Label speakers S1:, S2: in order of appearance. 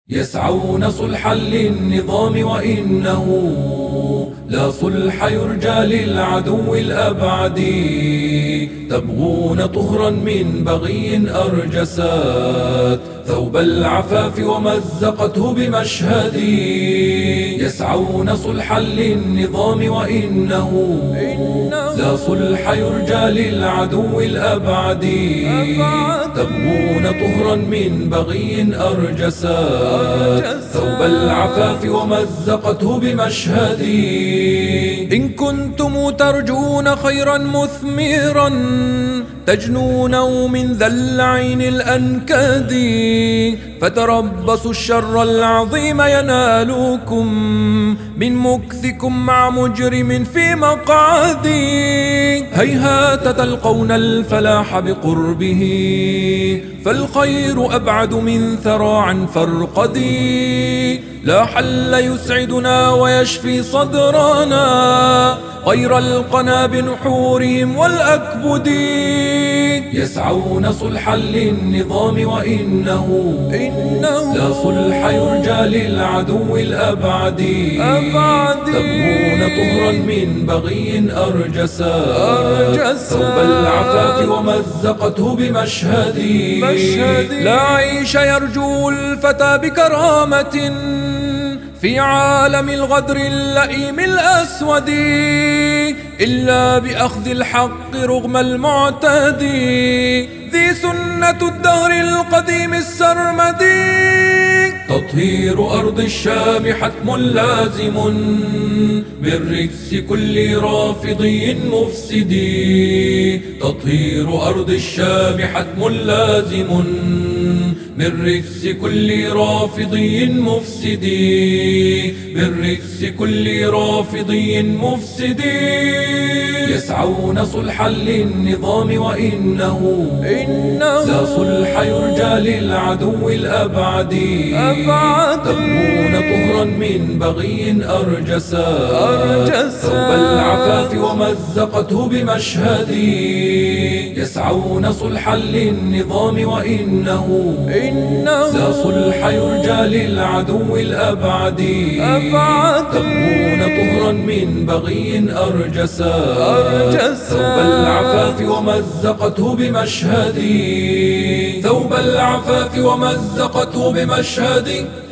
S1: يسعون صلحا للنظام وإنه لا صلح يرجى للعدو الأبعد. تبغون طهرا من بغي أرجسات ثوب العفاف ومزقته بمشهد. يسعون صلحا للنظام وإنه لا صلح يرجى للعدو الأبعد. تبغون طهرا من بغي أرجسات ثوب العفاف ومزقته بمشهد. إن كنتم ترجون خيرا مثمرا تجنونه من ذا اللعين الأنكد، فتربصوا الشر العظيم ينالكم من مكثكم مع مجرم في مقعد. هيهات تلقون الفلاح بقربه فالخير أبعد من ثراع فرقد. لا حل يسعدنا ويشفي صدرنا غير القنا بنحورهم والأكبد. يسعون صلحا للنظام وإنه لا صلح يرجى للعدو الأبعد. تبغون طهرا من بغي أرجسات ثوب العفاف ومزقته بمشهد. لا عيش يرجو الفتى بكرامة في عالم الغدر اللئيم الأسود إلا بأخذ الحق رغم المعتدي ذي سنة الدهر القديم السرمدي. تطهير أرض الشام حتم لازم بالرجس كل رافضي مفسد. تطهير أرض الشام حتم لازم من رجس كل رافضي مفسد. بالرجس كل رافضي مفسد. يسعون صلحا للنظام وإنه لا صلح يرجى للعدو الأبعد. تبغون طهرا من بغي أرجسات ثوب العفاف ومزقته بمشهد. يسعون صلحا للنظام وإنه لا صلح يرجى للعدو الأبعد. تبغون طهرا من بغي أرجسات ثوب العفاف ومزقته بمشهد. ثوب العفاف ومزقته بمشهد.